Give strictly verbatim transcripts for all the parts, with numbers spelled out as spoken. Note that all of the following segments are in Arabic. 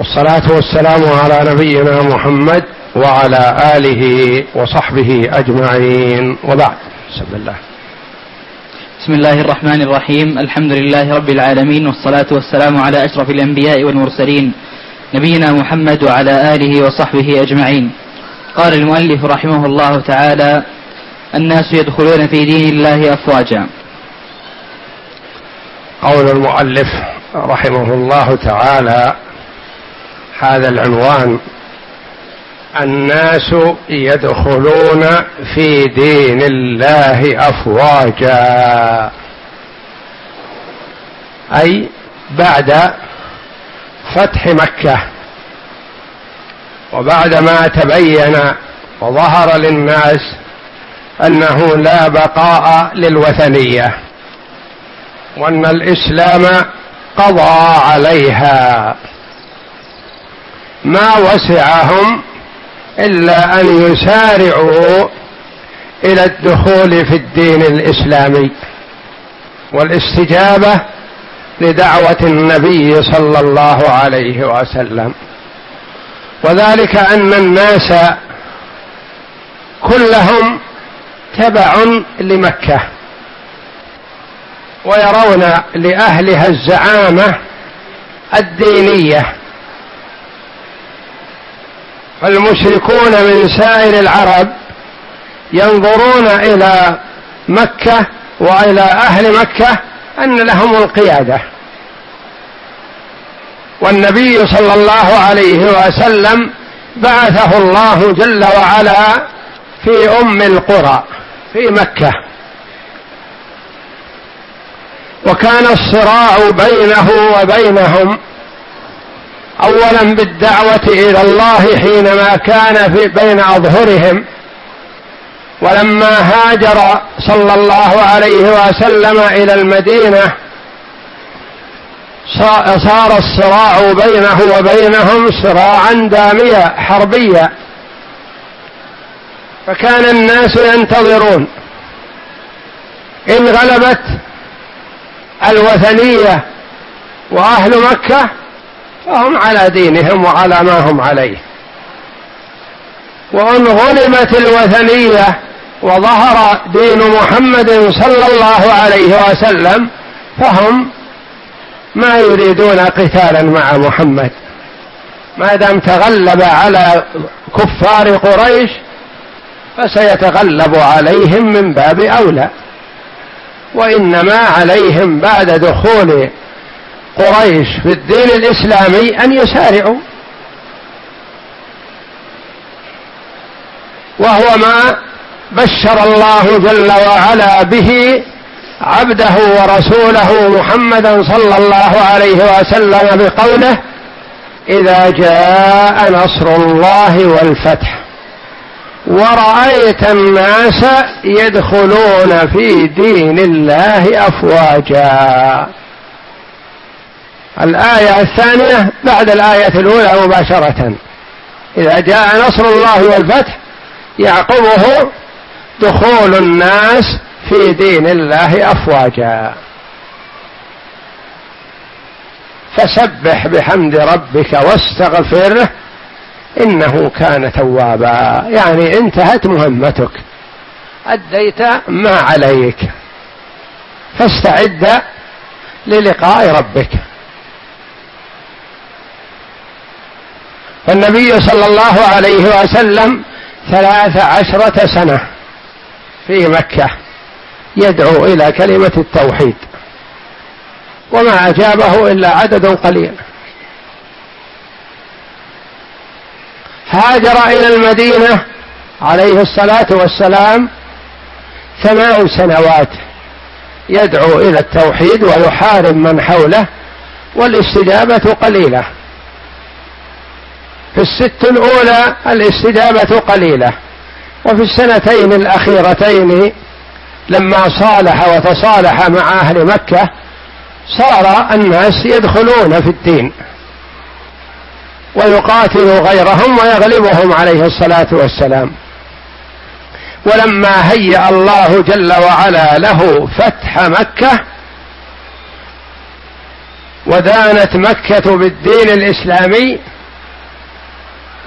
والصلاة والسلام على نبينا محمد وعلى آله وصحبه أجمعين، وبعد. بسم الله بسم الله الرحمن الرحيم. الحمد لله رب العالمين، والصلاة والسلام على أشرف الأنبياء والمرسلين نبينا محمد وعلى آله وصحبه أجمعين. قال المؤلف رحمه الله تعالى: الناس يدخلون في دين الله أفواجا. قول المؤلف رحمه الله تعالى هذا العنوان: الناس يدخلون في دين الله أفواجا، أي بعد فتح مكة وبعدما تبين وظهر للناس أنه لا بقاء للوثنية وأن الإسلام قضى عليها، ما وسعهم إلا أن يسارعوا إلى الدخول في الدين الإسلامي والاستجابة لدعوة النبي صلى الله عليه وسلم. وذلك أن الناس كلهم تبع لمكة ويرون لأهلها الزعامة الدينية، فالمشركون من سائر العرب ينظرون إلى مكة وإلى أهل مكة أن لهم القيادة، والنبي صلى الله عليه وسلم بعثه الله جل وعلا في أم القرى في مكة، وكان الصراع بينه وبينهم أولا بالدعوة إلى الله حينما كان في بين أظهرهم، ولما هاجر صلى الله عليه وسلم إلى المدينة صار الصراع بينه وبينهم صراعا داميا حربيا، فكان الناس ينتظرون إن غلبت الوثنية وأهل مكة فهم على دينهم وعلى ما هم عليه، وإن غلبت الوثنية وظهر دين محمد صلى الله عليه وسلم فهم ما يريدون قتالا مع محمد، ما دام تغلب على كفار قريش فسيتغلب عليهم من باب أولى، وإنما عليهم بعد دخول قريش في الدين الإسلامي أن يسارعوا، وهو ما بشر الله جل وعلا به عبده ورسوله محمدا صلى الله عليه وسلم بقوله: إذا جاء نصر الله والفتح ورأيت الناس يدخلون في دين الله أفواجا. الآية الثانية بعد الآية الأولى مباشرة: إذا جاء نصر الله والفتح يعقبه دخول الناس في دين الله أفواجا. فسبح بحمد ربك واستغفره إنه كان توابا، يعني انتهت مهمتك، أديت ما عليك، فاستعد للقاء ربك. فالنبي صلى الله عليه وسلم ثلاث عشرة سنة في مكة يدعو إلى كلمة التوحيد، وما أجابه إلا عدد قليل. هاجر إلى المدينة عليه الصلاة والسلام ثمان سنوات يدعو إلى التوحيد ويحارب من حوله، والاستجابة قليلة. في الست الأولى الاستجابة قليلة، وفي السنتين الأخيرتين لما صالح وتصالح مع أهل مكة صار الناس يدخلون في الدين ويقاتل غيرهم ويغلبهم عليه الصلاة والسلام. ولما هيأ الله جل وعلا له فتح مكة ودانت مكة بالدين الإسلامي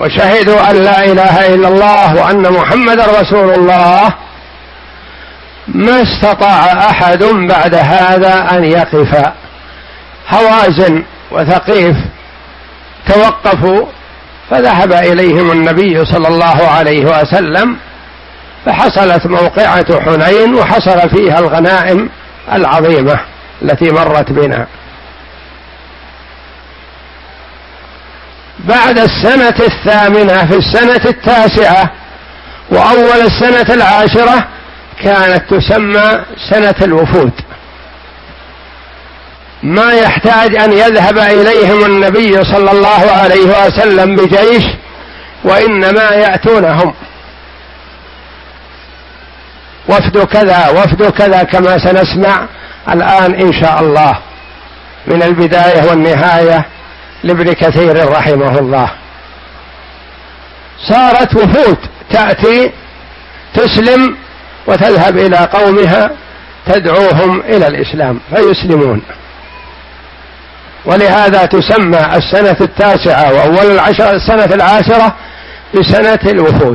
وشهدوا أن لا إله إلا الله وأن محمد رسول الله، ما استطاع أحد بعد هذا أن يقف. هوازن وثقيف توقفوا، فذهب إليهم النبي صلى الله عليه وسلم، فحصلت موقعة حنين وحصل فيها الغنائم العظيمة التي مرت بنا. بعد السنة الثامنة في السنة التاسعة وأول السنة العاشرة كانت تسمى سنة الوفود، ما يحتاج أن يذهب إليهم النبي صلى الله عليه وسلم بجيش، وإنما يأتونهم وفد كذا وفد كذا كما سنسمع الآن إن شاء الله من البداية والنهاية لابن كثير رحمه الله. صارت وفود تأتي تسلم وتذهب إلى قومها تدعوهم إلى الإسلام فيسلمون، ولهذا تسمى السنة التاسعة وأول العشرة السنة العاشرة بسنة الوفود.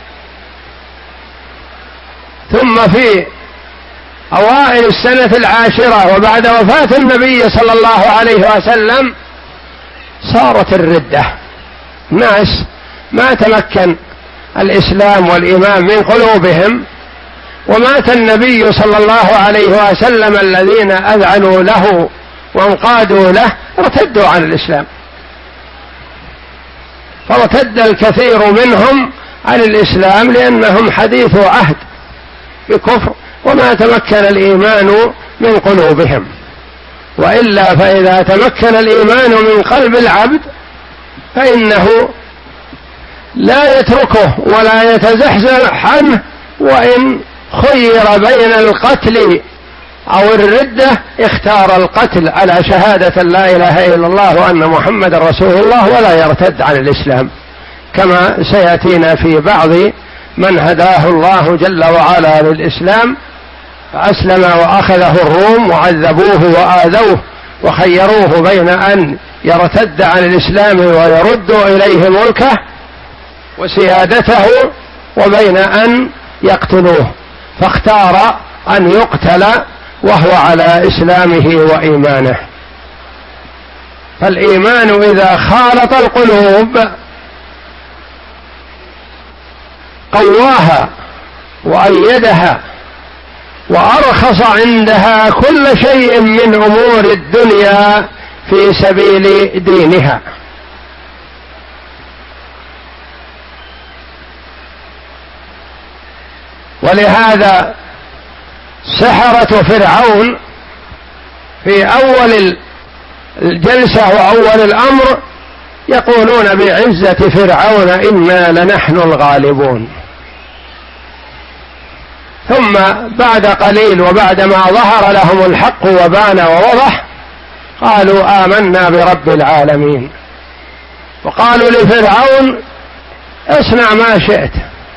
ثم في أوائل السنة العاشرة وبعد وفاة النبي صلى الله عليه وسلم صارت الردة، ناس ما تمكن الإسلام والإيمان من قلوبهم، ومات النبي صلى الله عليه وسلم الذين أذعنوا له وانقادوا له ارتدوا عن الإسلام، فارتد الكثير منهم عن الإسلام لأنهم حديث عهد بكفر وما تمكن الإيمان من قلوبهم. وإلا فإذا تمكن الإيمان من قلب العبد فإنه لا يتركه ولا يتزحزح عنه، وإن خير بين القتل أو الردة اختار القتل على شهادة لا إله إلا الله وأن محمد رسول الله ولا يرتد عن الإسلام، كما سيأتينا في بعض من هداه الله جل وعلا للإسلام فأسلم وأخذه الروم وعذبوه وآذوه وخيروه بين أن يرتد عن الإسلام ويردوا إليه ملكه وسيادته وبين أن يقتلوه، فاختار أن يقتل وهو على إسلامه وإيمانه. فالإيمان إذا خالط القلوب قواها وأيدها وأرخص عندها كل شيء من أمور الدنيا في سبيل دينها. ولهذا سحرة فرعون في أول الجلسة وأول الأمر يقولون بعزة فرعون إنا لنحن الغالبون، ثم بعد قليل وبعدما ظهر لهم الحق وبان ووضح قالوا آمنا برب العالمين، وقالوا لفرعون اصنع ما شئت،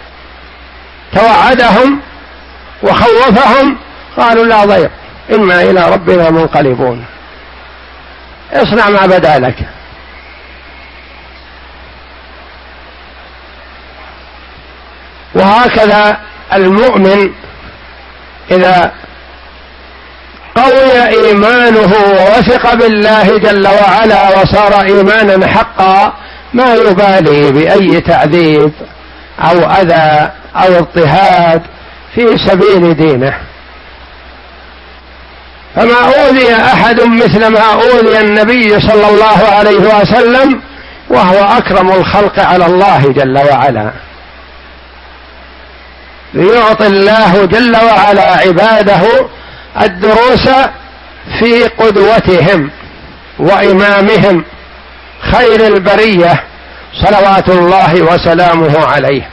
توعدهم وخوفهم قالوا لا ضير إنا إلى ربنا منقلبون، اصنع ما بدا لك. وهكذا المؤمن إذا قوي إيمانه ووثق بالله جل وعلا وصار إيمانا حقا ما يبالي بأي تعذيب أو أذى أو اضطهاد في سبيل دينه. فما أوذي أحد مثل ما أوذي النبي صلى الله عليه وسلم وهو أكرم الخلق على الله جل وعلا، ليعطي الله جل وعلا عباده الدروس في قدوتهم وإمامهم خير البرية صلوات الله وسلامه عليه،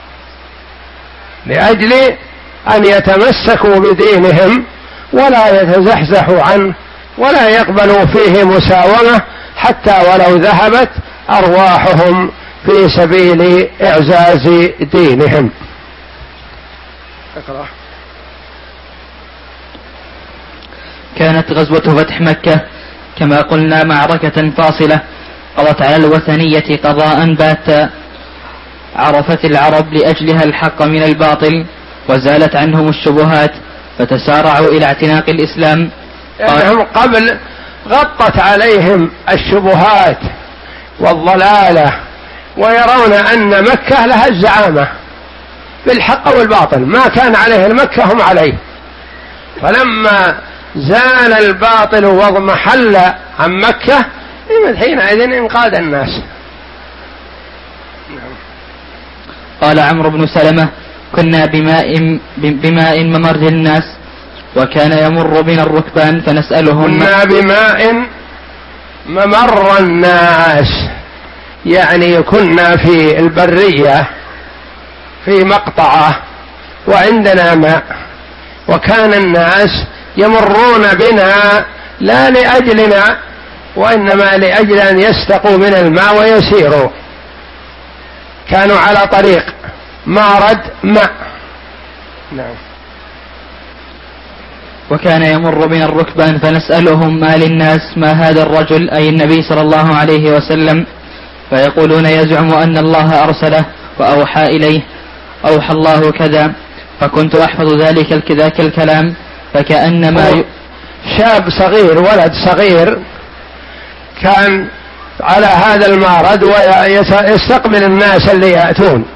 لأجل أن يتمسكوا بدينهم ولا يتزحزحوا عنه ولا يقبلوا فيه مساومة حتى ولو ذهبت أرواحهم في سبيل إعزاز دينهم. اقرأ. كانت غزوة فتح مكة كما قلنا معركة فاصلة قضت على الوثنية قضاء باتا عرفت العرب لأجلها الحق من الباطل وزالت عنهم الشبهات فتسارعوا إلى اعتناق الإسلام. لأنهم قبل غطت عليهم الشبهات والضلالة ويرون أن مكة لها الزعامة بالحق والباطل، ما كان عليه المكة هم عليه، فلما زال الباطل واضمحل عن مكة حينئذ انقاد الناس. قال عمرو بن سلمة: كنا بماء, بماء ممر الناس وكان يمر بنا الركبان فنسألهم. كنا بماء ممر الناس، يعني كنا في البرية في مقطعة وعندنا ماء، وكان الناس يمرون بنا لا لأجلنا وإنما لأجل أن يستقوا من الماء ويسيروا، كانوا على طريق مارد ماء. نعم. وكان يمر بنا الركبان فنسألهم: ما للناس؟ ما هذا الرجل؟ أي النبي صلى الله عليه وسلم. فيقولون: يزعم أن الله أرسله وأوحى إليه، أوحى الله كذا. فكنت أحفظ ذلك ذاك الكلام فكأنما شاب صغير، ولد صغير كان على هذا المارد ويستقبل الناس اللي يأتون،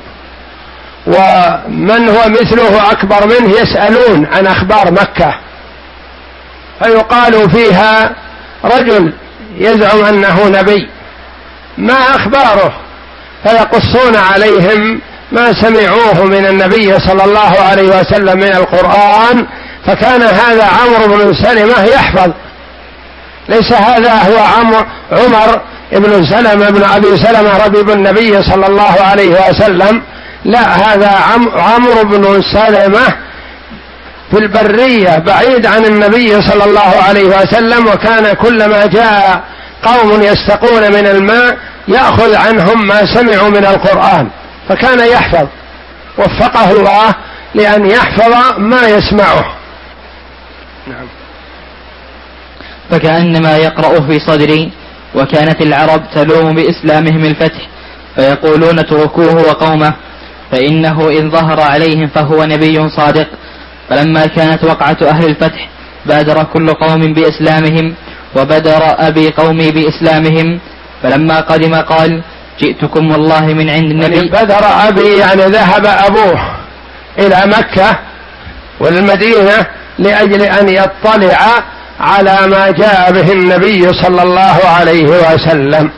ومن هو مثله أكبر منه يسألون عن أخبار مكة، فيقال فيها رجل يزعم أنه نبي، ما أخباره؟ فيقصون عليهم ما سمعوه من النبي صلى الله عليه وسلم من القرآن، فكان هذا عمرو بن سلمة يحفظ، ليس هذا هو عمر بن سلمة بن أبي سلمة ربيب النبي صلى الله عليه وسلم، لا، هذا عمرو بن سلمة في البرية بعيد عن النبي صلى الله عليه وسلم، وكان كلما جاء قوم يستقون من الماء يأخذ عنهم ما سمعوا من القرآن، فكان يحفظ، وفقه الله لأن يحفظ ما يسمعه. نعم. فكأنما يقرأ في صدري. وكانت العرب تلوم بإسلامهم الفتح فيقولون: اتركوه وقومه فإنه إن ظهر عليهم فهو نبي صادق. فلما كانت وقعة أهل الفتح بادر كل قوم بإسلامهم، وبدر أبي قومي بإسلامهم. فلما قدم قال: جئتكم والله من عند النبي. يعني بدر أبي يعني ذهب أبوه إلى مكة والمدينة لأجل أن يطلع على ما جاء به النبي صلى الله عليه وسلم.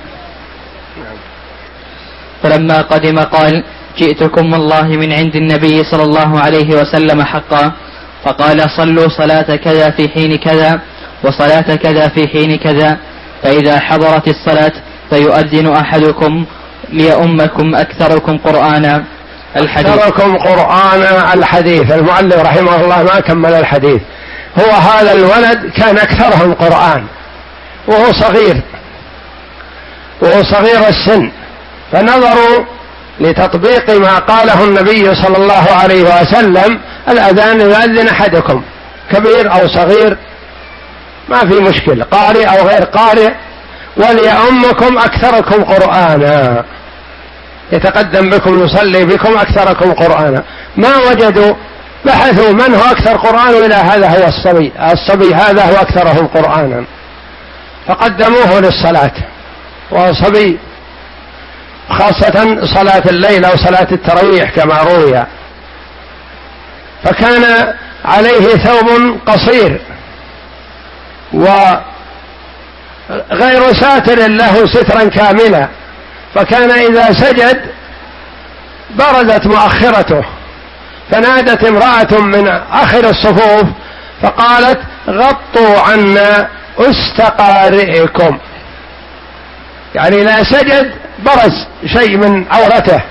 فلما قدم قال: جئتكم والله من عند النبي صلى الله عليه وسلم حقا. فقال: صلوا صلاة كذا في حين كذا وصلاة كذا في حين كذا، فإذا حضرت الصلاة فيؤذن أحدكم ليؤمكم أكثركم قرآنا. الحديث. أكثركم قرآنا الحديث. المؤلف رحمه الله ما كمل الحديث. هو هذا الولد كان أكثرهم قرآن وهو صغير وهو صغير السن، فنظروا لتطبيق ما قاله النبي صلى الله عليه وسلم: الأذان يؤذن أحدكم، كبير أو صغير ما في مشكلة، قارئ أو غير قارئ، وليؤمكم أكثركم قرآنا، يتقدم بكم يصلي بكم أكثركم قرآنا. ما وجدوا، بحثوا من هو أكثر قرآن، إلى هذا هو الصبي الصبي هذا هو أكثرهم قرآنا، فقدموه للصلاة، وهو صبي، خاصة صلاة الليل أو صلاة التراويح كما روي. فكان عليه ثوب قصير وغير ساتر له سترا كاملا، فكان إذا سجد بردت مؤخرته، فنادت امرأة من آخر الصفوف فقالت: غطوا عنا أستقارئكم، يعني لا سجد برز شيء من عورته.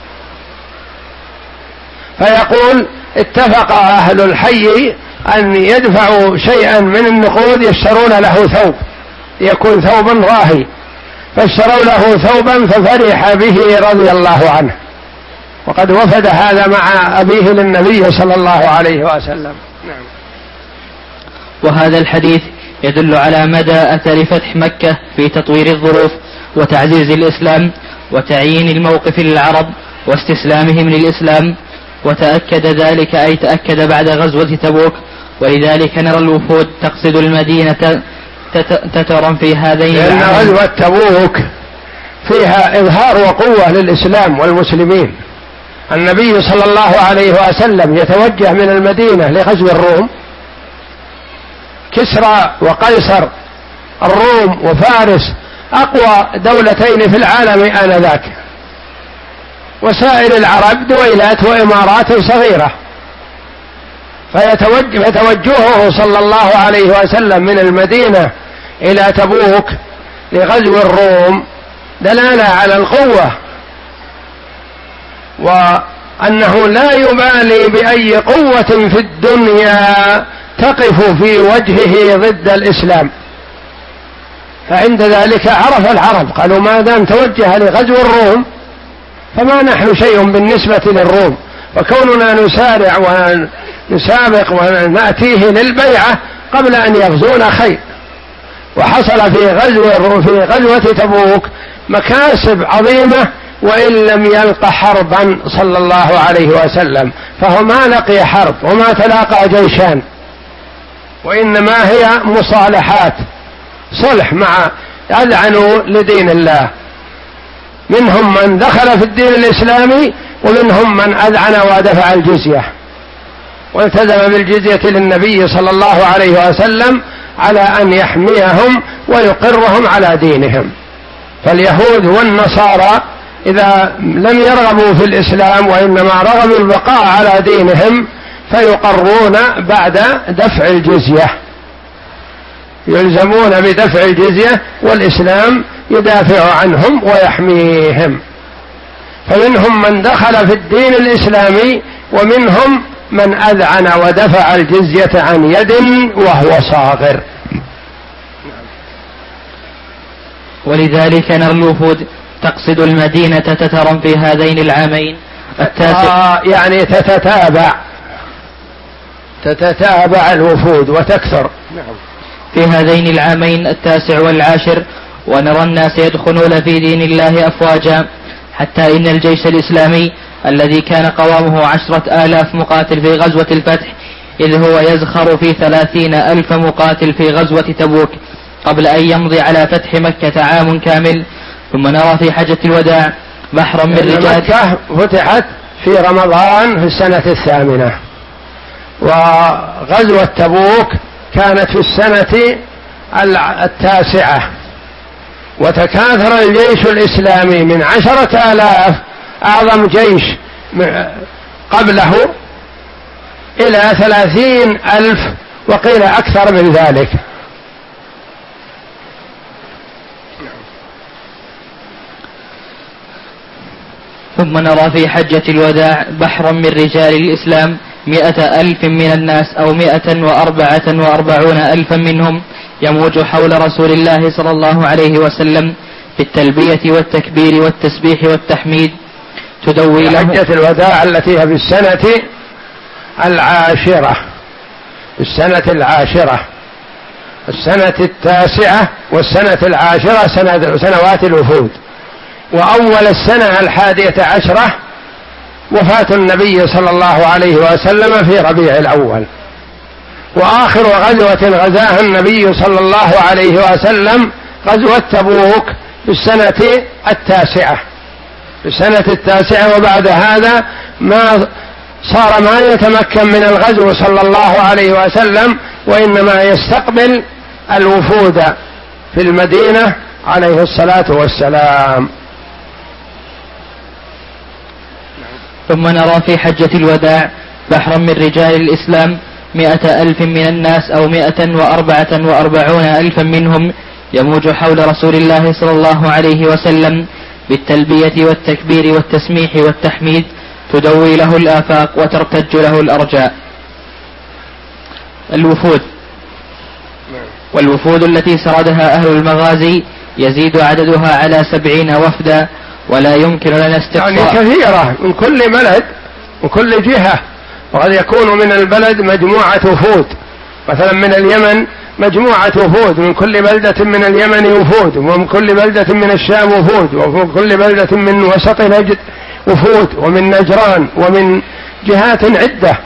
فيقول: اتفق أهل الحي أن يدفعوا شيئا من النقود يشترون له ثوب، يكون ثوبا راهي، فاشتروا له ثوبا ففرح به رضي الله عنه، وقد وفد هذا مع أبيه للنبي صلى الله عليه وسلم. نعم. وهذا الحديث يدل على مدى أثر فتح مكة في تطوير الظروف وتعزيز الإسلام وتعيين الموقف للعرب واستسلامهم للإسلام، وتأكد ذلك أي تأكد بعد غزوة تبوك. ولذلك نرى الوفود تقصد المدينة تترا في هذين لأن غزوة تبوك فيها إظهار وقوة للإسلام والمسلمين. النبي صلى الله عليه وسلم يتوجه من المدينة لغزو الروم، كسرى وقيصر الروم وفارس أقوى دولتين في العالم آنذاك، وسائر العرب دويلات وإمارات صغيرة، فيتوجه فتوجهه صلى الله عليه وسلم من المدينة إلى تبوك لغزو الروم دلالة على القوة، وأنه لا يبالي بأي قوة في الدنيا تقف في وجهه ضد الإسلام. فعند ذلك عرف العرب، قالوا ما دام توجه لغزو الروم فما نحن شيء بالنسبة للروم، وكوننا نسارع ونسابق ونأتيه للبيعة قبل أن يغزونا خير. وحصل في غزو في غزوة تبوك مكاسب عظيمة وإن لم يلق حربا صلى الله عليه وسلم، فهو ما لقي حرب وما تلاقى جيشان، وإنما هي مصالحات صلح مع أذعنوا لدين الله، منهم من دخل في الدين الإسلامي ومنهم من أذعن ودفع الجزية والتزم بالجزية للنبي صلى الله عليه وسلم على أن يحميهم ويقرهم على دينهم. فاليهود والنصارى إذا لم يرغبوا في الإسلام وإنما رغبوا البقاء على دينهم فيقرون بعد دفع الجزية، يلزمون بدفع الجزية والإسلام يدافع عنهم ويحميهم. فمنهم من دخل في الدين الإسلامي ومنهم من أذعن ودفع الجزية عن يد وهو صاغر. ولذلك نرى الوفود تقصد المدينة تترا في هذين العامين التاسع آه يعني تتتابع تتتابع الوفود وتكثر. نعم. في هذين العامين التاسع والعاشر، ونرى الناس يدخلون في دين الله أفواجا، حتى إن الجيش الإسلامي الذي كان قوامه عشرة آلاف مقاتل في غزوة الفتح إذ هو يزخر في ثلاثين ألف مقاتل في غزوة تبوك قبل أن يمضي على فتح مكة عام كامل. ثم نرى في حجة الوداع بحرا من رجال. مكة فتحت في رمضان في السنة الثامنة، وغزوة تبوك كانت في السنة التاسعة، وتكاثر الجيش الإسلامي من عشرة آلاف أعظم جيش قبله إلى ثلاثين ألف وقيل أكثر من ذلك. ثم نرى في حجة الوداع بحرا من رجال الإسلام مئة ألف من الناس أو مئة وأربعة وأربعون ألفا منهم يموج حول رسول الله صلى الله عليه وسلم بالتلبية والتكبير والتسبيح والتحميد تدوي له. حجة الوداع التي هي في السنة العاشرة السنة العاشرة السنة التاسعة والسنة العاشرة سنة سنوات الوفود. وأول السنة الحادية عشرة وفاة النبي صلى الله عليه وسلم في ربيع الأول. وآخر غزوة غزاها النبي صلى الله عليه وسلم غزوة تبوك في السنة التاسعة في السنة التاسعة وبعد هذا ما صار ما يتمكن من الغزو صلى الله عليه وسلم، وإنما يستقبل الوفود في المدينة عليه الصلاة والسلام. ثم نرى في حجة الوداع بحرا من رجال الإسلام مئة ألف من الناس أو مئة وأربعة وأربعون ألفا منهم يموج حول رسول الله صلى الله عليه وسلم بالتلبية والتكبير والتسميح والتحميد تدوي له الآفاق وترتج له الأرجاء. الوفود والوفود التي سردها أهل المغازي يزيد عددها على سبعين وفدا، ولا يمكن لنا استقصاء. يعني كثيرة من كل بلد وكل جهة، وقد يكون من البلد مجموعة وفود، مثلا من اليمن مجموعة وفود، من كل بلدة من اليمن وفود، ومن كل بلدة من الشام وفود، ومن كل بلدة من وسط نجد وفود ومن نجران ومن جهات عدة.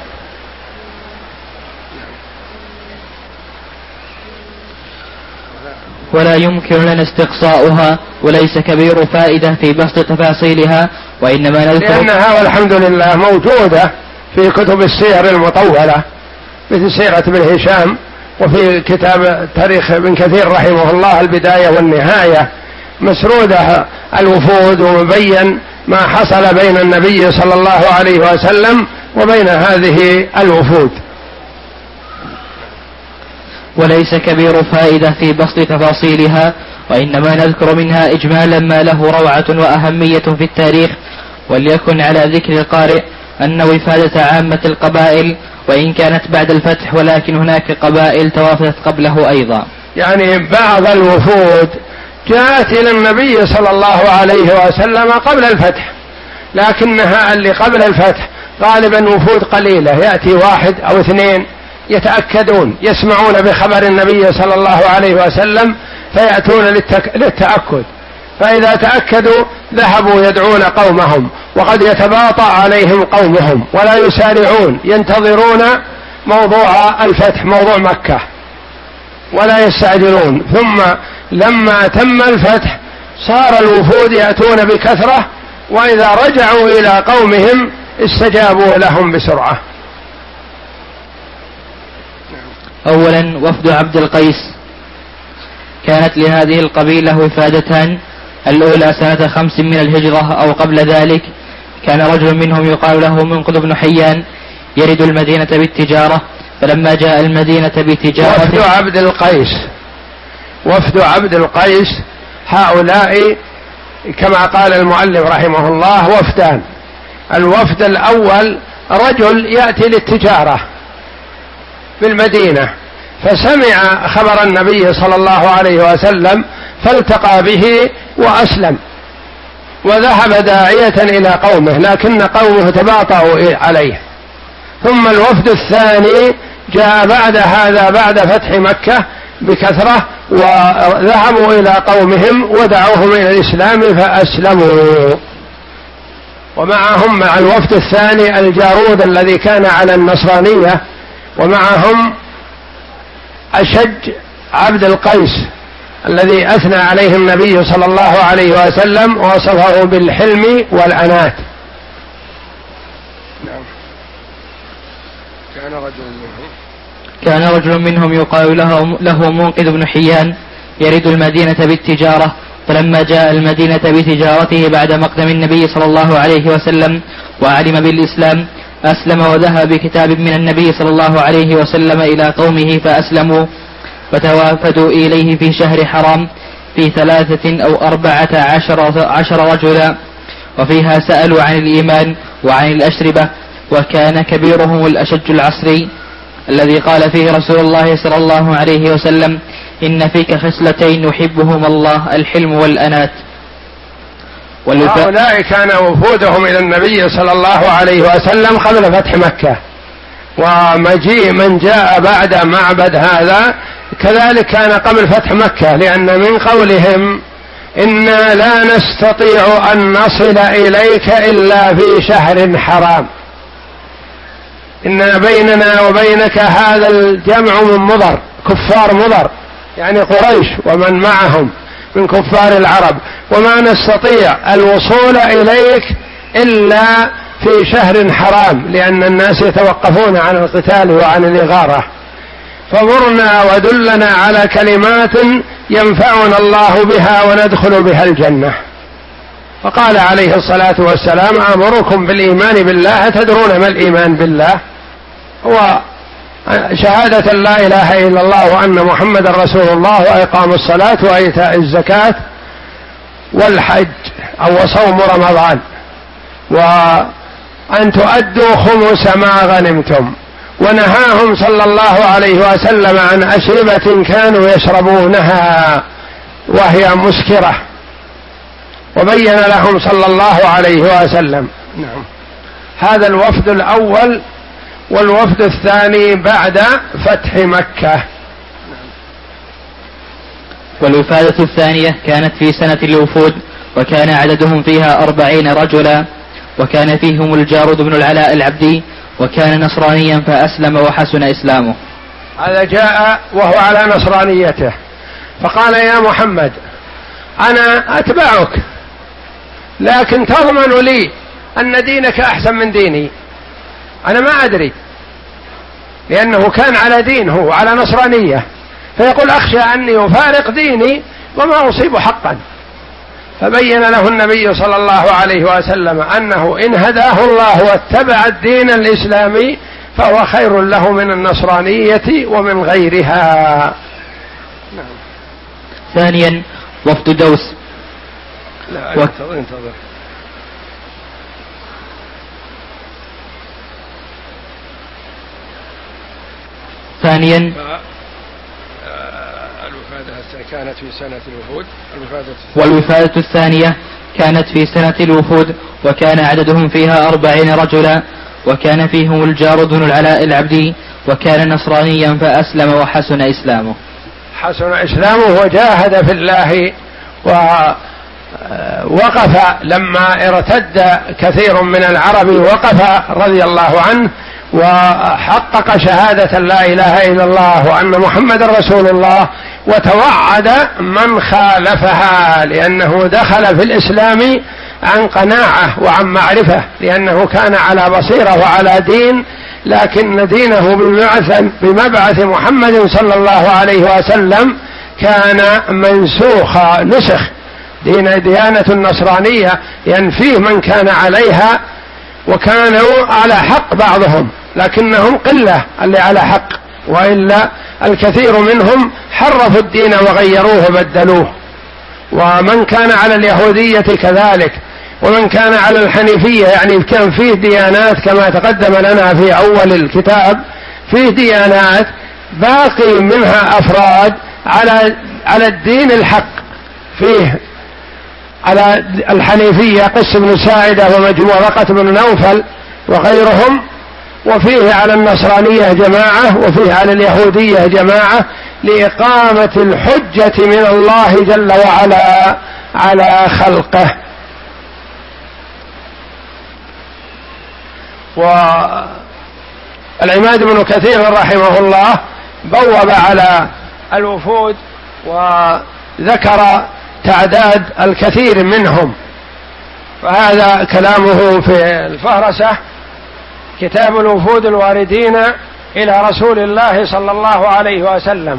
ولا يمكن لنا استقصاؤها، وليس كبير فائدة في بسط تفاصيلها، وإنما نذكر لأنها والحمد لله موجودة في كتب السير المطولة مثل سيرة ابن هشام، وفي كتاب تاريخ ابن كثير رحمه الله البداية والنهاية مسرودة الوفود، ومبين ما حصل بين النبي صلى الله عليه وسلم وبين هذه الوفود. وليس كبير فائدة في بسط تفاصيلها، وإنما نذكر منها إجمالا ما له روعة وأهمية في التاريخ. وليكن على ذكر القارئ أن وفادة عامة القبائل وإن كانت بعد الفتح، ولكن هناك قبائل توافدت قبله أيضا. يعني بعض الوفود جاءت إلى النبي صلى الله عليه وسلم قبل الفتح، لكنها اللي قبل الفتح غالبا وفود قليلة، يأتي واحد أو اثنين يتأكدون، يسمعون بخبر النبي صلى الله عليه وسلم فيأتون للتأكد، فإذا تأكدوا ذهبوا يدعون قومهم، وقد يتباطأ عليهم قومهم ولا يسارعون، ينتظرون موضوع الفتح موضوع مكة ولا يستعجلون. ثم لما تم الفتح صار الوفود يأتون بكثرة، وإذا رجعوا إلى قومهم استجابوا لهم بسرعة. أولا وفد عبد القيس، كانت لهذه القبيلة وفادتان، الأولى سنة خمس من الهجرة أو قبل ذلك، كان رجل منهم يقال له منقذ بن حيان يرد المدينة بالتجارة، فلما جاء المدينة بتجارة وفد عبد القيس وفد عبد القيس هؤلاء كما قال المؤلف رحمه الله وفدان. الوفد الأول رجل يأتي للتجارة في المدينة، فسمع خبر النبي صلى الله عليه وسلم فالتقى به وأسلم، وذهب داعية إلى قومه، لكن قومه تباطؤوا عليه. ثم الوفد الثاني جاء بعد هذا بعد فتح مكة بكثرة، وذهبوا إلى قومهم ودعوهم إلى الإسلام فأسلموا. ومعهم مع الوفد الثاني الجارود الذي كان على النصرانية، ومعهم أشج عبد القيس الذي أثنى عليه النبي صلى الله عليه وسلم ووصفه بالحلم والأنات. نعم. كان رجل منهم كان رجل منهم يقال له, له منقذ بن حيان يرد المدينة بالتجارة، فلما جاء المدينة بتجارته بعد مقدم النبي صلى الله عليه وسلم وعلم بالإسلام أسلم، وذهب بكتاب من النبي صلى الله عليه وسلم إلى قومه فأسلموا، فتوافدوا إليه في شهر حرام في ثلاثة أو أربعة عشر, عشر رجلا، وفيها سألوا عن الإيمان وعن الأشربة. وكان كبيرهم الأشج العصري الذي قال فيه رسول الله صلى الله عليه وسلم إن فيك خصلتين يحبهما الله، الحلم والأنات. هؤلاء كان وفودهم إلى النبي صلى الله عليه وسلم قبل فتح مكة، ومجيء من جاء بعد معبد هذا كذلك كان قبل فتح مكة، لأن من قولهم إنا لا نستطيع أن نصل إليك إلا في شهر حرام، إن بيننا وبينك هذا الجمع من مضر، كفار مضر يعني قريش ومن معهم من كفار العرب، وما نستطيع الوصول إليك إلا في شهر حرام، لأن الناس يتوقفون عن القتال وعن الإغارة، فمرنا ودلنا على كلمات ينفعنا الله بها وندخل بها الجنة. فقال عليه الصلاة والسلام آمركم بالإيمان بالله، تدرون ما الإيمان بالله؟ هو شهادة لا إله إلا الله وأن محمد رسول الله، وإقام الصلاة وإيتاء الزكاة والحج أو صوم رمضان، وأن تؤدوا خمس ما غنمتم. ونهاهم صلى الله عليه وسلم عن أشربة كانوا يشربونها وهي مسكرة، وبين لهم صلى الله عليه وسلم. نعم. هذا الوفد الأول. والوفد الثاني بعد فتح مكة. والوفادة الثانية كانت في سنة الوفود، وكان عددهم فيها أربعين رجلا، وكان فيهم الجارود بن العلاء العبدي وكان نصرانيا فأسلم وحسن إسلامه. هذا جاء وهو على نصرانيته فقال يا محمد أنا أتبعك لكن تضمن لي أن دينك أحسن من ديني؟ أنا ما أدري، لأنه كان على دينه على نصرانية، فيقول أخشى أني أفارق ديني وما أصيب حقا. فبين له النبي صلى الله عليه وسلم أنه إن هداه الله واتبع الدين الإسلامي فهو خير له من النصرانية ومن غيرها. نعم. ثانيا وفد دوس. لا و... انتظر انتظر ثانيا الوفادة كانت في سنة الوفود. والوفادة الثانية كانت في سنة الوفود وكان عددهم فيها أربعين رجلا وكان فيهم الجارود بن العلاء العبدي وكان نصرانيا فأسلم وحسن إسلامه. حسن إسلامه وجاهد في الله ووقف لما ارتد كثير من العرب، وقف رضي الله عنه وحقق شهادة لا إله إلا الله وأن محمد رسول الله، وتوعد من خالفها لأنه دخل في الإسلام عن قناعة وعن معرفة، لأنه كان على بصيرة وعلى دين، لكن دينه بمبعث محمد صلى الله عليه وسلم كان منسوخ نسخ. دين ديانة النصرانية ينفيه من كان عليها، وكانوا على حق بعضهم لكنهم قلة اللي على حق، وإلا الكثير منهم حرفوا الدين وغيروه وبدلوه. ومن كان على اليهودية كذلك، ومن كان على الحنيفية، يعني كان فيه ديانات كما تقدم لنا في أول الكتاب، فيه ديانات باقي منها أفراد على على الدين الحق. فيه على الحنيفية قس بن ساعدة ومجموعة بن نوفل وغيرهم، وفيه على النصرانية جماعة، وفيه على اليهودية جماعة، لإقامة الحجة من الله جل وعلا على خلقه. والعماد بن كثير رحمه الله بوب على الوفود وذكر تعداد الكثير منهم، فهذا كلامه في الفهرسة: كتاب الوفود الواردين إلى رسول الله صلى الله عليه وسلم،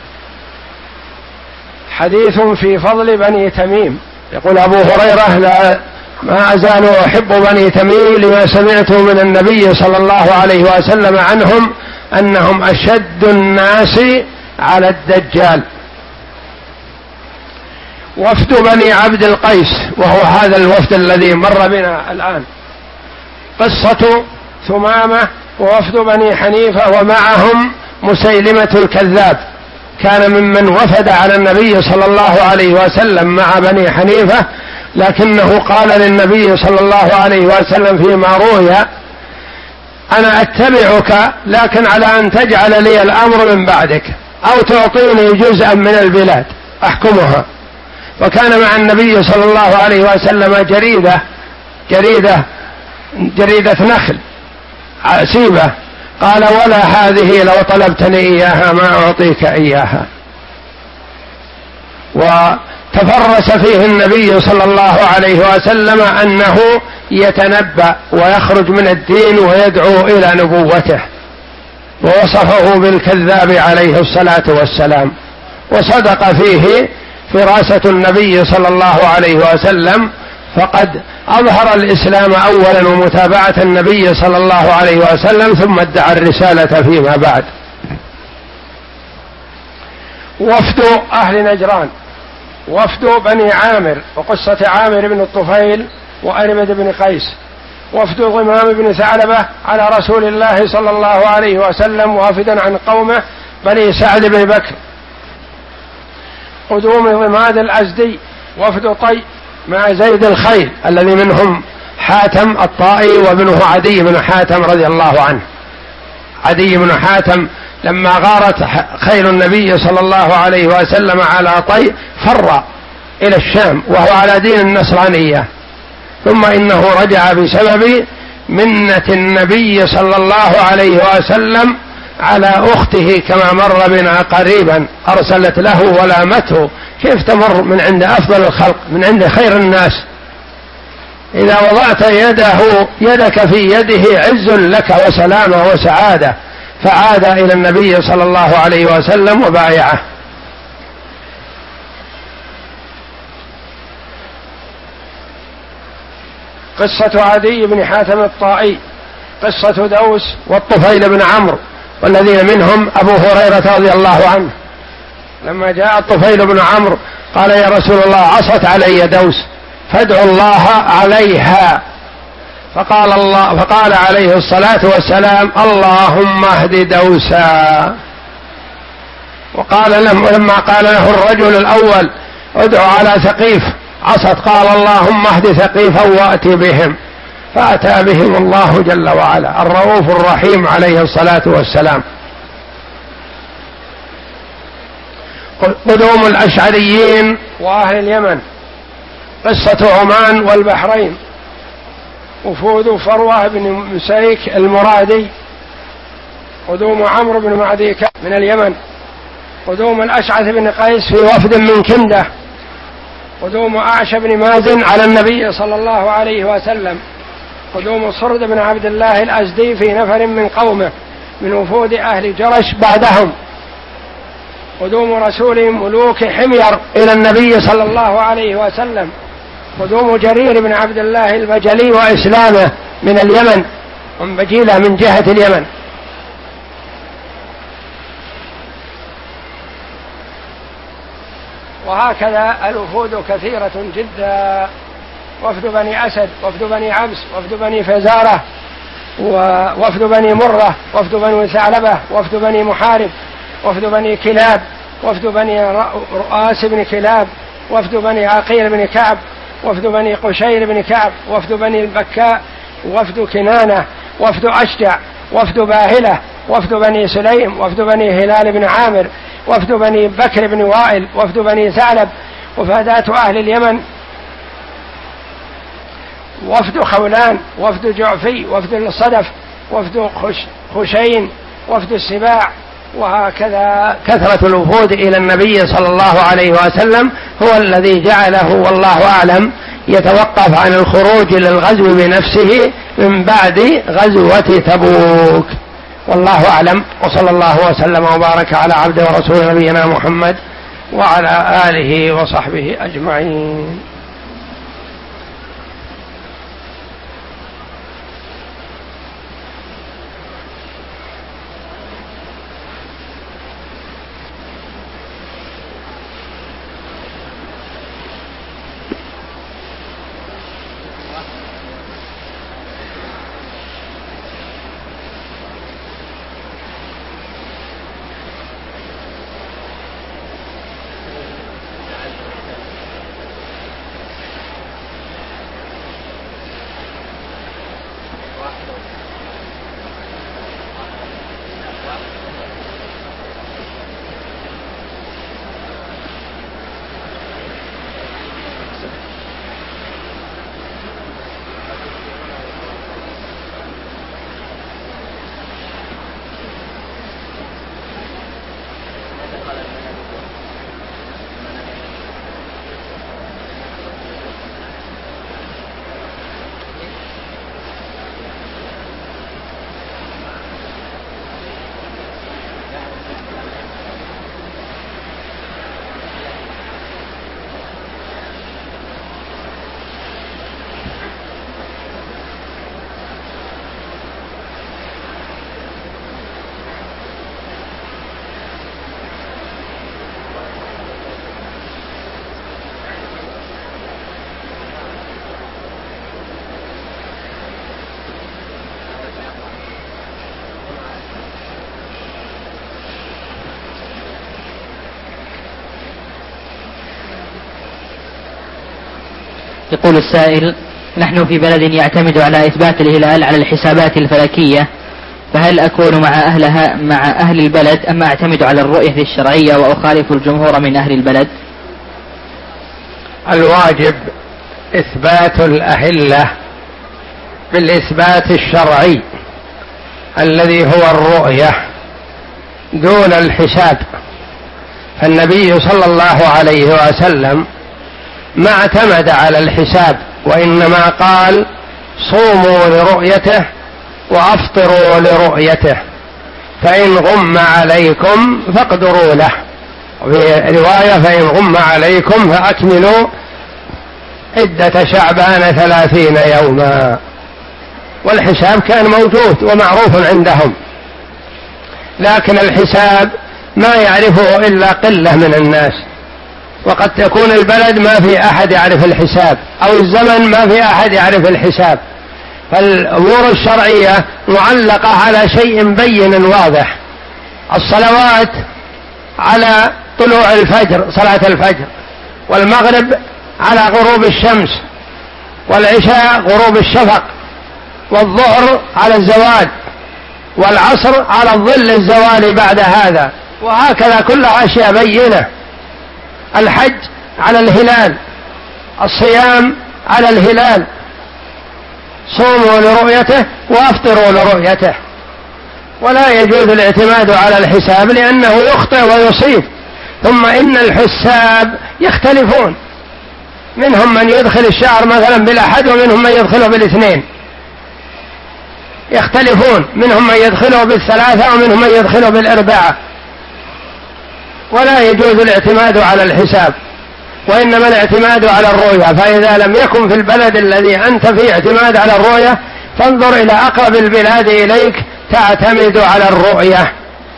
حديث في فضل بني تميم. يقول أبو هريرة: لا ما أزال أحب بني تميم لما سمعت من النبي صلى الله عليه وسلم عنهم أنهم أشد الناس على الدجال. وفد بني عبد القيس، وهو هذا الوفد الذي مر بنا الآن. قصة ثمامة ووفد بني حنيفة ومعهم مسيلمة الكذاب، كان ممن وفد على النبي صلى الله عليه وسلم مع بني حنيفة، لكنه قال للنبي صلى الله عليه وسلم فيما روي: أنا أتبعك لكن على أن تجعل لي الأمر من بعدك، أو تعطيني جزءا من البلاد أحكمها. وكان مع النبي صلى الله عليه وسلم جريدة جريدة جريدة نخل عسيبة، قال: ولا هذه لو طلبتني إياها ما أعطيك إياها. وتفرس فيه النبي صلى الله عليه وسلم أنه يتنبأ ويخرج من الدين ويدعو إلى نبوته، ووصفه بالكذاب عليه الصلاة والسلام، وصدق فيه فراسة النبي صلى الله عليه وسلم، فقد أظهر الإسلام أولا ومتابعة النبي صلى الله عليه وسلم، ثم ادعى الرسالة فيما بعد. وفد أهل نجران، وفد بني عامر، وقصة عامر بن الطفيل وأرمد بن قيس، وفد ضمام بن ثعلبة على رسول الله صلى الله عليه وسلم وافدا عن قومه بني سعد بن بكر. قدوم ضماد الأزدي، وفد طي مع زيد الخيل الذي منهم حاتم الطائي وابنه عدي بن حاتم رضي الله عنه. عدي بن حاتم لما غارت خيل النبي صلى الله عليه وسلم على طي فر إلى الشام وهو على دين النصرانية، ثم إنه رجع بسبب منة النبي صلى الله عليه وسلم على أخته، كما مر بنا قريبا، أرسلت له ولامته. كيف تمر من عند أفضل الخلق، من عند خير الناس؟ إذا وضعت يده يدك في يده عز لك وسلامة وسعادة. فعاد إلى النبي صلى الله عليه وسلم وبايعه. قصة عدي بن حاتم الطائي، قصة دوس والطفيل بن عمرو، والذين منهم أبو هريرة رضي الله عنه. لما جاء الطفيل بن عمرو قال: يا رسول الله، عصت علي دوس فادعوا الله عليها. فقال الله فقال عليه الصلاة والسلام: اللهم اهد دوسا. وقال لما قال له الرجل الأول: ادعو على ثقيف، عصت، قال: اللهم اهد ثقيفا وأتي بهم. فأتى بهم الله جل وعلا، الرؤوف الرحيم عليه الصلاة والسلام. قدوم الأشعريين وأهل اليمن، قصة عمان والبحرين، وفود فروة بن مسيك المرادي، قدوم عمرو بن معدي من اليمن، قدوم الأشعث بن قيس في وفد من كندة، قدوم أعش بن مازن على النبي صلى الله عليه وسلم، قدوم صرد بن عبد الله الأزدي في نفر من قومه من وفود أهل جرش بعدهم، قدوم رسولهم ملوك حمير إلى النبي صلى الله عليه وسلم، قدوم جرير بن عبد الله البجلي وإسلامه من اليمن، من بجيلة من جهة اليمن. وهكذا الوفود كثيرة جدا، وفد بني أسد، وفد بني عبس، وفد بني فزارة، ووفد بني مرة، وفد بني ثعلبة، وفد بني محارب، وفد بني كلاب، وفد بني رؤاس بن كلاب، وفد بني عقيل بن كعب، وفد بني قشير بن كعب، وفد بني البكاء، وفد كنانة، وفد أشجع، وفد باهلة، وفد بني سليم، وفد بني هلال بن عامر، وفد بني بكر بن وائل، وفد بني ثعلب، وفادات أهل اليمن، وفد خولان، وفد جعفي، وفد الصدف، وفد خش خشين، وفد السباع. وهكذا كثرة الوفود إلى النبي صلى الله عليه وسلم هو الذي جعله والله أعلم يتوقف عن الخروج للغزو بنفسه من بعد غزوة تبوك، والله أعلم. وصلى الله وسلم وبارك على عبده ورسوله نبينا محمد وعلى آله وصحبه أجمعين. يقول السائل: نحن في بلد يعتمد على إثبات الهلال على الحسابات الفلكية، فهل أكون مع أهلها مع أهل البلد أم أعتمد على الرؤية الشرعية وأخالف الجمهور من أهل البلد؟ الواجب إثبات الأهلة بالإثبات الشرعي الذي هو الرؤية دون الحساب. فالنبي صلى الله عليه وسلم ما اعتمد على الحساب، وإنما قال صوموا لرؤيته وأفطروا لرؤيته، فإن غم عليكم فاقدروا له، وفي رواية فإن غم عليكم فأكملوا عدة شعبان ثلاثين يوما. والحساب كان موجود ومعروف عندهم، لكن الحساب ما يعرفه إلا قلة من الناس، وقد تكون البلد ما في أحد يعرف الحساب، أو الزمن ما في أحد يعرف الحساب. فالأمور الشرعية معلقة على شيء بين واضح. الصلوات على طلوع الفجر، صلاة الفجر، والمغرب على غروب الشمس، والعشاء غروب الشفق، والظهر على الزوال، والعصر على الظل الزوال بعد هذا، وهكذا كلها أشياء بينة. الحج على الهلال، الصيام على الهلال، صوموا لرؤيته وافطروا لرؤيته. ولا يجوز الاعتماد على الحساب لأنه يخطئ ويصيب. ثم إن الحساب يختلفون، منهم من يدخل الشهر مثلا بالأحد، ومنهم من يدخله بالاثنين، يختلفون، منهم من يدخله بالثلاثة ومنهم من يدخله بالأربعة. ولا يجوز الاعتماد على الحساب، وإنما الاعتماد على الرؤية. فإذا لم يكن في البلد الذي أنت فيه اعتماد على الرؤية، فانظر إلى أقرب البلاد إليك تعتمد على الرؤية.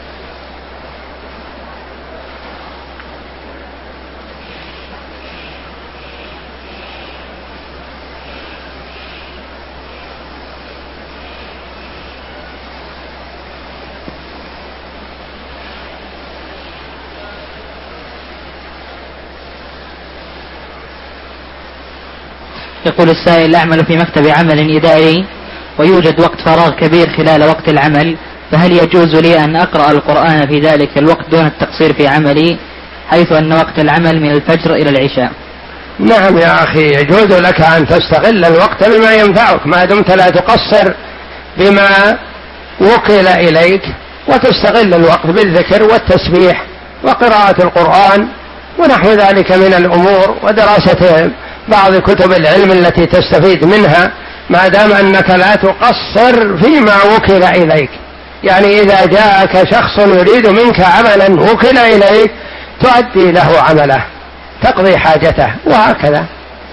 يقول السائل: أعمل في مكتب عمل إداري ويوجد وقت فراغ كبير خلال وقت العمل، فهل يجوز لي أن أقرأ القرآن في ذلك الوقت دون التقصير في عملي، حيث أن وقت العمل من الفجر إلى العشاء؟ نعم يا أخي، يجوز لك أن تستغل الوقت بما ينفعك، ما دمت لا تقصر بما وكل إليك، وتستغل الوقت بالذكر والتسبيح وقراءة القرآن ونحو ذلك من الأمور، ودراسة بعض كتب العلم التي تستفيد منها، ما دام أنك لا تقصر فيما وكل إليك. يعني إذا جاءك شخص يريد منك عملا وكل إليك تؤدي له عمله، تقضي حاجته، وهكذا.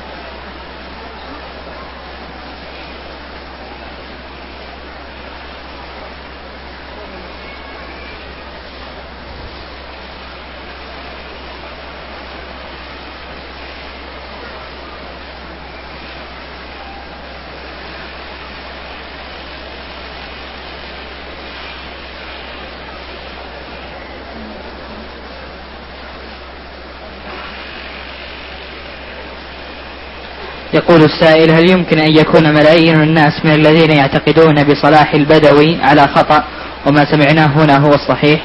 يقول السائل: هل يمكن أن يكون ملايين الناس من الذين يعتقدون بصلاح البدوي على خطأ، وما سمعناه هنا هو الصحيح؟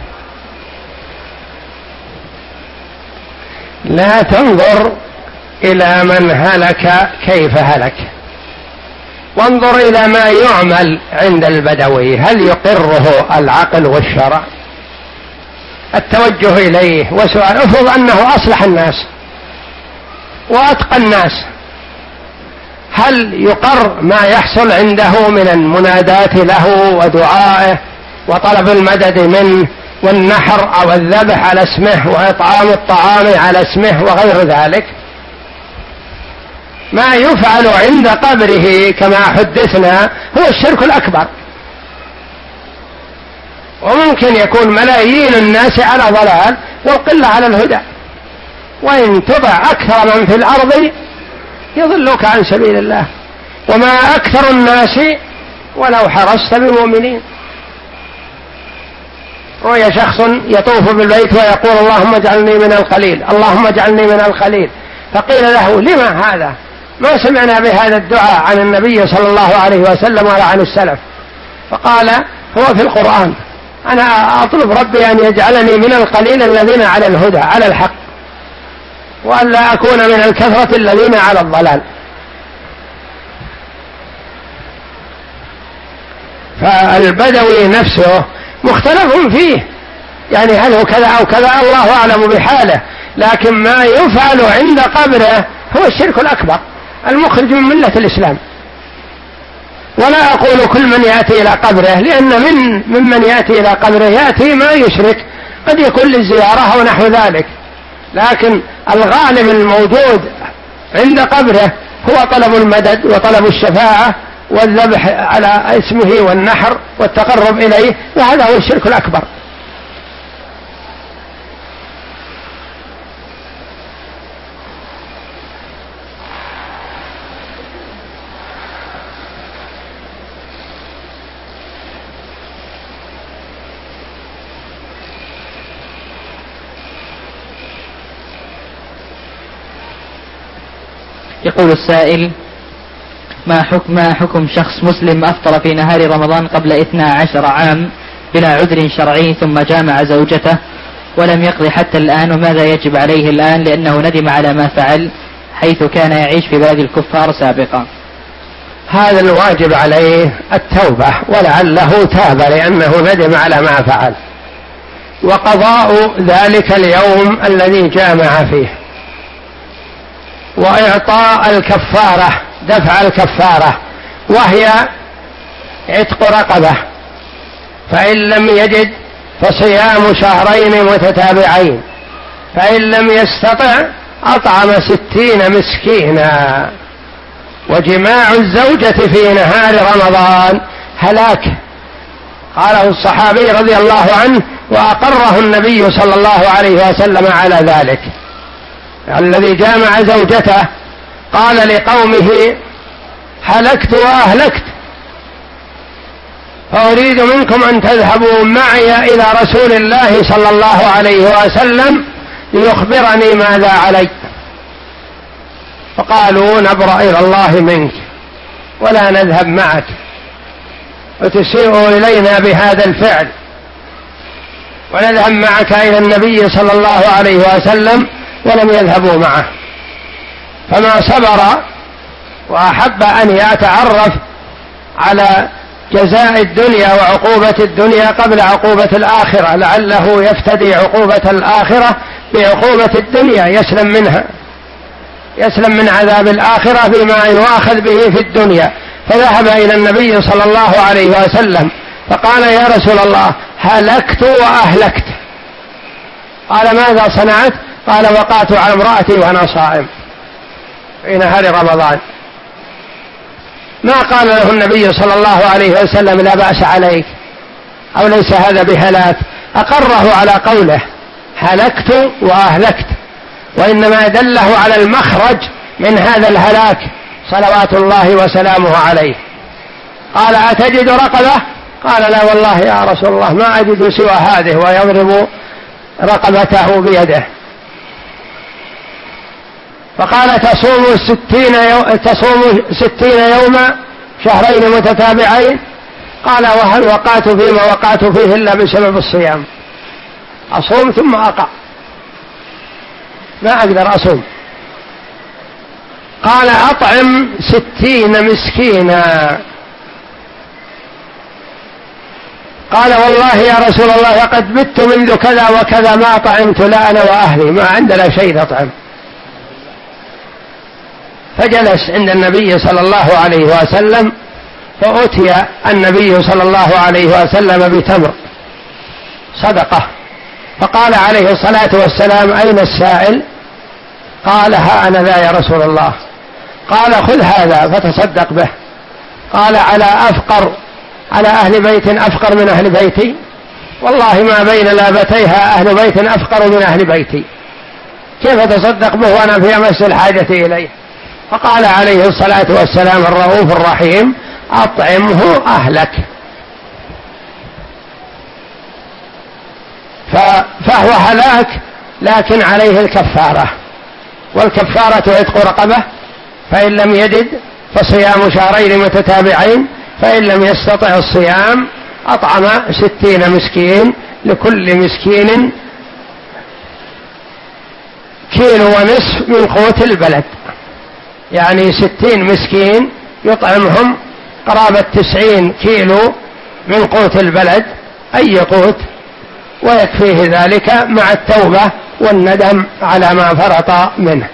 لا تنظر إلى من هلك كيف هلك، وانظر إلى ما يعمل عند البدوي، هل يقره العقل والشرع؟ التوجه إليه وسؤال، افرض أنه أصلح الناس وأتقى الناس، هل يقر ما يحصل عنده من المنادات له ودعائه وطلب المدد منه والنحر أو الذبح على اسمه وإطعام الطعام على اسمه وغير ذلك؟ ما يفعل عند قبره كما حدثنا هو الشرك الأكبر. وممكن يكون ملايين الناس على ضلال والقلة على الهدى، وإن تبع أكثر من في الأرض يضلوك عن سبيل الله، وما أكثر الناس ولو حرصت بمؤمنين. رؤيا شخص يطوف بالبيت ويقول: اللهم اجعلني من القليل، اللهم اجعلني من القليل، فقيل له: لما هذا؟ ما سمعنا بهذا الدعاء عن النبي صلى الله عليه وسلم ولا عن السلف. فقال: هو في القرآن، أنا أطلب ربي أن يجعلني من القليل الذين على الهدى على الحق. وأن لا أكون من الكثرة الذين على الضلال. فالبدوي نفسه مختلف فيه، يعني هل هو كذا أو كذا الله أعلم بحاله، لكن ما يفعل عند قبره هو الشرك الأكبر المخرج من ملة الإسلام. ولا أقول كل من يأتي إلى قبره، لأن من ممن يأتي إلى قبره يأتي ما يشرك، قد يكون للزيارة أو نحو ذلك، لكن الغالب الموجود عند قبره هو طلب المدد وطلب الشفاعة والذبح على اسمه والنحر والتقرب إليه، وهذا هو الشرك الأكبر. يقول السائل: ما حكم, ما حكم شخص مسلم أفطر في نهار رمضان قبل اثنا عشر عام بلا عذر شرعي ثم جامع زوجته ولم يقضي حتى الآن، وماذا يجب عليه الآن لأنه ندم على ما فعل حيث كان يعيش في بلد الكفار سابقا؟ هذا الواجب عليه التوبة، ولعله تاب لأنه ندم على ما فعل، وقضاء ذلك اليوم الذي جامع فيه، وإعطاء الكفارة، دفع الكفارة، وهي عتق رقبة، فإن لم يجد فصيام شهرين متتابعين، فإن لم يستطع أطعم ستين مسكينا. وجماع الزوجة في نهار رمضان هلاك، قاله الصحابي رضي الله عنه، وأقره النبي صلى الله عليه وسلم على ذلك. الذي جامع زوجته قال لقومه: هلكت وأهلكت، فأريد منكم أن تذهبوا معي إلى رسول الله صلى الله عليه وسلم ليخبرني ماذا علي. فقالوا: نبرأ إلى الله منك ولا نذهب معك، وتسيء إلينا بهذا الفعل، ونذهب معك إلى النبي صلى الله عليه وسلم، ولم يذهبوا معه. فما صبر وأحب أن يتعرف على جزاء الدنيا وعقوبة الدنيا قبل عقوبة الآخرة، لعله يفتدي عقوبة الآخرة بعقوبة الدنيا، يسلم منها، يسلم من عذاب الآخرة بما يؤاخذ به في الدنيا. فذهب إلى النبي صلى الله عليه وسلم فقال: يا رسول الله، هلكت وأهلكت. قال: ماذا صنعت؟ قال: وقعت على امرأتي وأنا صائم في نهار رمضان. ما قال له النبي صلى الله عليه وسلم: لا بأس عليك، أو ليس هذا بهلاك، أقره على قوله هلكت وأهلكت، وإنما دله على المخرج من هذا الهلاك صلوات الله وسلامه عليه. قال: أتجد رقبة؟ قال: لا والله يا رسول الله ما أجد سوى هذه، ويضرب رقبته بيده. فقال: تصوم ستين, يو... تصوم ستين يوما شهرين متتابعين؟ قال: وهل وقعت فيما وقعت فيه إلا بسبب الصيام، أصوم ثم أقع، ما أقدر أصوم. قال: أطعم ستين مسكينا. قال: والله يا رسول الله لقد بت منذ كذا وكذا ما طعمت، لا أنا وأهلي، ما عندنا شيء نطعم. فجلس عند النبي صلى الله عليه وسلم، فأتي النبي صلى الله عليه وسلم بتمر صدقة، فقال عليه الصلاة والسلام: أين السائل؟ قال: ها أنا ذا يا رسول الله. قال: خذ هذا فتصدق به. قال: على أفقر على أهل بيت أفقر من أهل بيتي؟ والله ما بين لابتيها أهل بيت أفقر من أهل بيتي، كيف تصدق به وأنا في أمس الحاجة إليه؟ فقال عليه الصلاة والسلام الرؤوف الرحيم: أطعمه أهلك. فهو هلاك، لكن عليه الكفارة، والكفارة عتق رقبة، فإن لم يجد فصيام شهرين متتابعين، فإن لم يستطع الصيام أطعم ستين مسكين، لكل مسكين كيلو ونصف من قوت البلد، يعني ستين مسكين يطعمهم قرابة تسعين كيلو من قوت البلد، أي قوت، ويكفيه ذلك مع التوبة والندم على ما فرط منه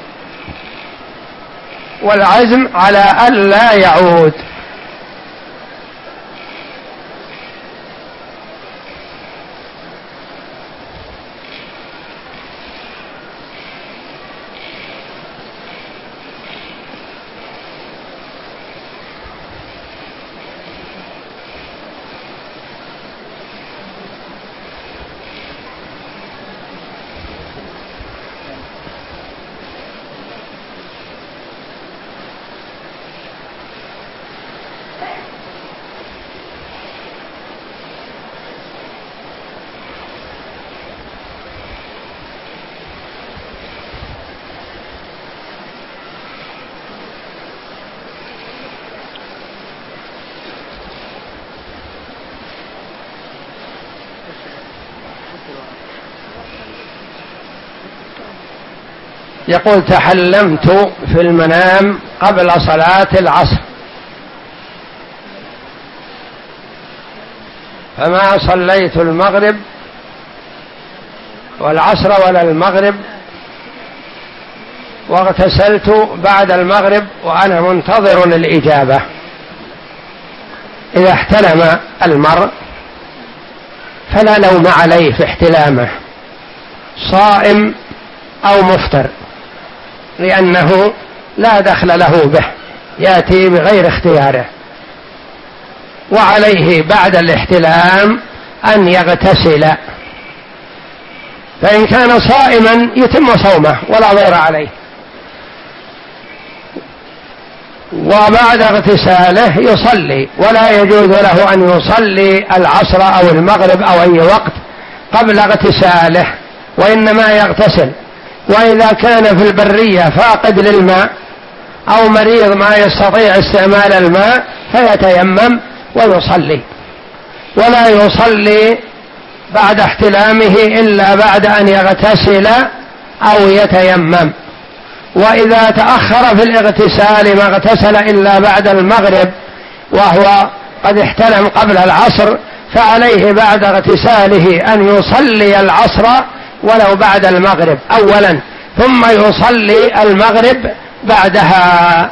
والعزم على ألا يعود. يقول: تحلمت في المنام قبل صلاة العصر فما صليت المغرب والعصر ولا المغرب، واغتسلت بعد المغرب وأنا منتظر الإجابة. إذا احتلم المرء فلا لوم عليه في احتلامه، صائم أو مفطر، لأنه لا دخل له به، يأتي بغير اختياره، وعليه بعد الاحتلام أن يغتسل، فإن كان صائما يتم صومه ولا ضير عليه، وبعد اغتساله يصلي، ولا يجوز له أن يصلي العصر أو المغرب أو أي وقت قبل اغتساله، وإنما يغتسل. وإذا كان في البرية فاقد للماء أو مريض ما يستطيع استعمال الماء فيتيمم ويصلي، ولا يصلي بعد احتلامه إلا بعد أن يغتسل أو يتيمم. وإذا تأخر في الاغتسال ما اغتسل إلا بعد المغرب وهو قد احتلم قبل العصر، فعليه بعد اغتساله أن يصلي العصر ولو بعد المغرب أولا، ثم يصلي المغرب بعدها.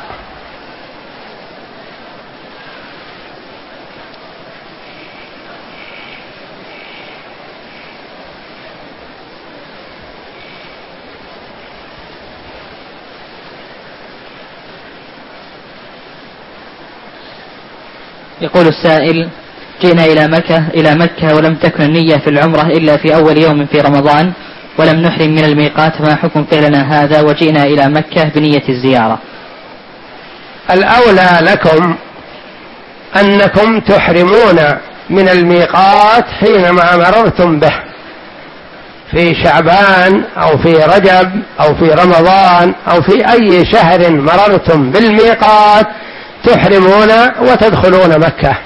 يقول السائل: جئنا إلى مكة إلى مكة ولم تكن النية في العمرة إلا في أول يوم في رمضان، ولم نحرم من الميقات، ما حكم فعلنا هذا وجئنا إلى مكة بنية الزيارة؟ الأولى لكم أنكم تحرمون من الميقات حينما مررتم به في شعبان أو في رجب أو في رمضان أو في أي شهر مررتم بالميقات، تحرمون وتدخلون مكة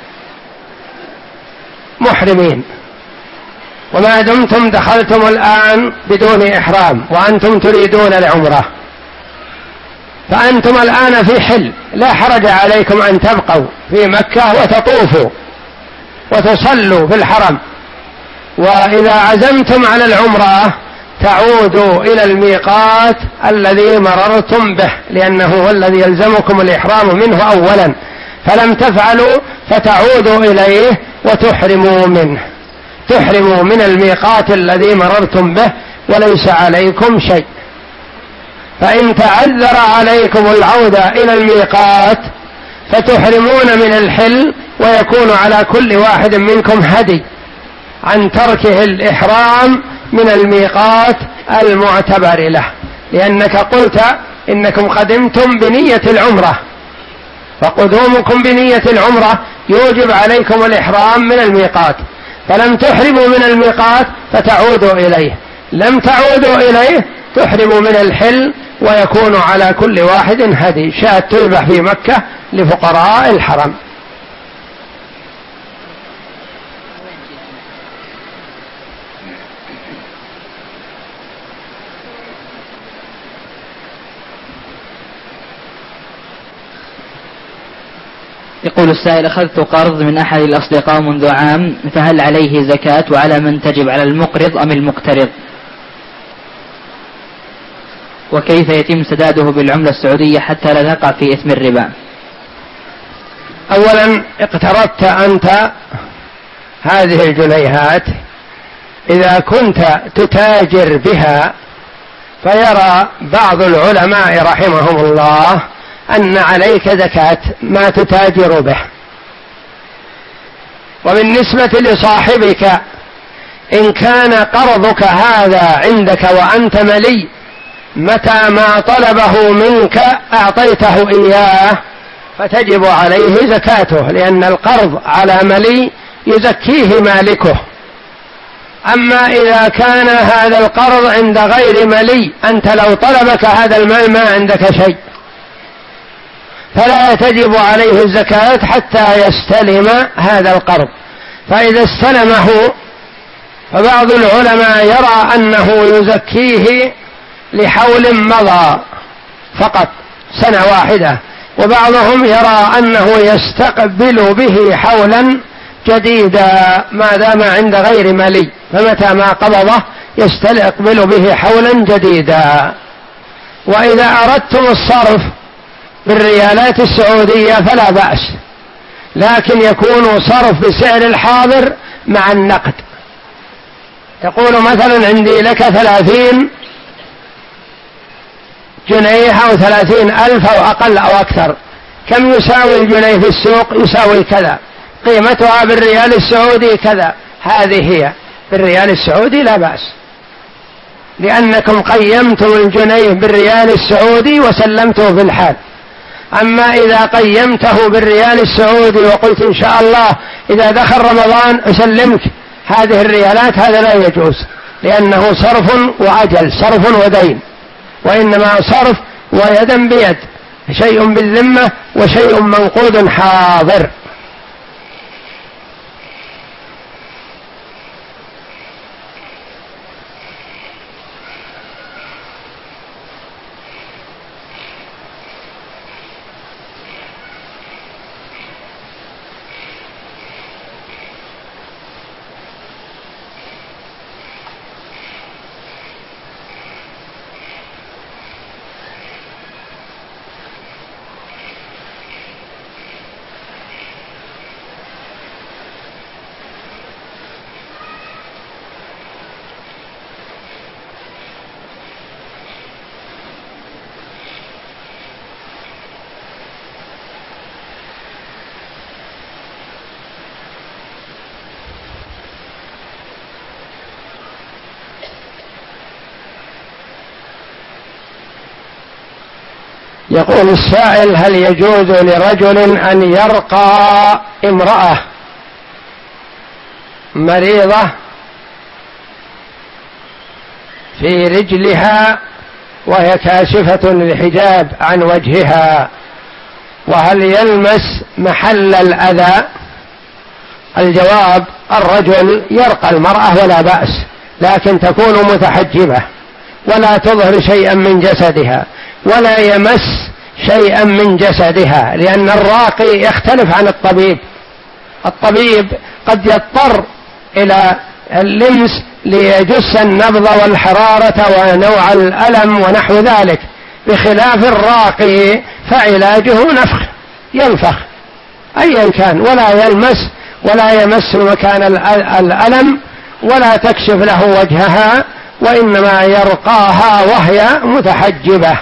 محرمين. وما دمتم دخلتم الآن بدون إحرام وأنتم تريدون العمرة، فأنتم الآن في حل، لا حرج عليكم أن تبقوا في مكة وتطوفوا وتصلوا في الحرم. وإذا عزمتم على العمرة تعودوا إلى الميقات الذي مررتم به، لأنه هو الذي يلزمكم الإحرام منه أولا، فلم تفعلوا فتعودوا إليه وتحرموا منه، تحرموا من الميقات الذي مررتم به وليس عليكم شيء. فإن تعذر عليكم العودة إلى الميقات فتحرمون من الحل، ويكون على كل واحد منكم هدي عن تركه الإحرام من الميقات المعتبر له، لأنك قلت إنكم قدمتم بنية العمرة، فقدومكم بنية العمرة يوجب عليكم الإحرام من الميقات، فلم تحرموا من الميقات فتعودوا إليه، لم تعودوا إليه تحرموا من الحل، ويكون على كل واحد هدي، شاة تذبح في مكة لفقراء الحرم. يقول السائل: أخذت قرض من أحد الأصدقاء منذ عام، فهل عليه زكاة؟ وعلى من تجب، على المقرض أم المقترض؟ وكيف يتم سداده بالعملة السعودية حتى لا تقع في إثم الربا؟ أولا، اقترضت أنت هذه الجنيهات، إذا كنت تتاجر بها فيرى بعض العلماء رحمهم الله أن عليك زكاة ما تتاجر به. وبالنسبة لصاحبك، إن كان قرضك هذا عندك وأنت ملي، متى ما طلبه منك أعطيته إياه فتجب عليه زكاته، لأن القرض على ملي يزكيه مالكه. أما إذا كان هذا القرض عند غير ملي، أنت لو طلبك هذا المال ما عندك شيء، فلا تجب عليه الزكاة حتى يستلم هذا القرض. فإذا استلمه، فبعض العلماء يرى أنه يزكيه لحول مضى فقط، سنة واحدة، وبعضهم يرى أنه يستقبل به حولا جديدا ما دام عند غير ملي، فمتى ما قبضه يستقبل به حولا جديدا. وإذا أردتم الصرف بالريالات السعودية فلا بأس، لكن يكون صرف بسعر الحاضر مع النقد. تقول مثلا: عندي لك ثلاثين جنيه أو ثلاثين ألف أو أقل أو أكثر، كم يساوي الجنيه في السوق؟ يساوي كذا، قيمتها بالريال السعودي كذا، هذه هي بالريال السعودي لا بأس، لأنكم قيمتم الجنيه بالريال السعودي وسلمته في الحال. أما إذا قيمته بالريال السعودي وقلت إن شاء الله إذا دخل رمضان أسلمك هذه الريالات، هذا لا يجوز، لأنه صرف وعجل، صرف ودين، وإنما صرف ويدا بيد، شيء بالذمة وشيء منقود حاضر. يقول السائل: هل يجوز لرجل أن يرقى امرأة مريضة في رجلها وهي كاشفة الحجاب عن وجهها، وهل يلمس محل الأذى؟ الجواب: الرجل يرقى المرأة ولا بأس، لكن تكون متحجبة ولا تظهر شيئا من جسدها ولا يمس شيئا من جسدها، لأن الراقي يختلف عن الطبيب. الطبيب قد يضطر إلى اللمس ليجس النبض والحرارة ونوع الألم ونحو ذلك، بخلاف الراقي فعلاجه نفخ، ينفخ أيا كان ولا يلمس ولا يمس مكان الألم ولا تكشف له وجهها، وإنما يرقاها وهي متحجبة.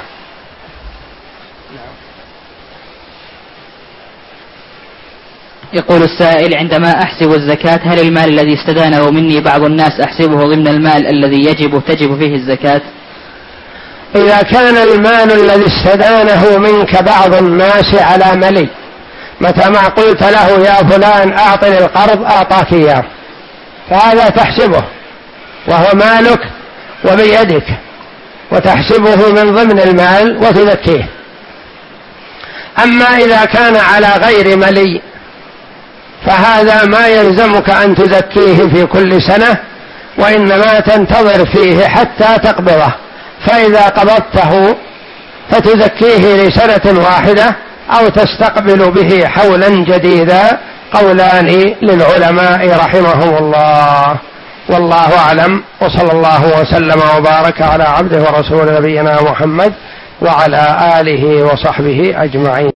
يقول السائل: عندما أحسب الزكاة، هل المال الذي استدانه مني بعض الناس أحسبه ضمن المال الذي يجب تجب فيه الزكاة؟ إذا كان المال الذي استدانه منك بعض الناس على ملي، متى ما قلت له يا فلان أعطني القرض أعطاك إياه، فهذا تحسبه وهو مالك وبيدك، وتحسبه من ضمن المال وتزكيه. أما إذا كان على غير ملي فهذا ما يلزمك أن تزكيه في كل سنة، وإنما تنتظر فيه حتى تقبضه، فإذا قبضته فتزكيه لسنة واحدة أو تستقبل به حولا جديدا، قولان للعلماء رحمهم الله، والله أعلم. وصلى الله وسلم وبارك على عبده ورسول نبينا محمد وعلى آله وصحبه أجمعين.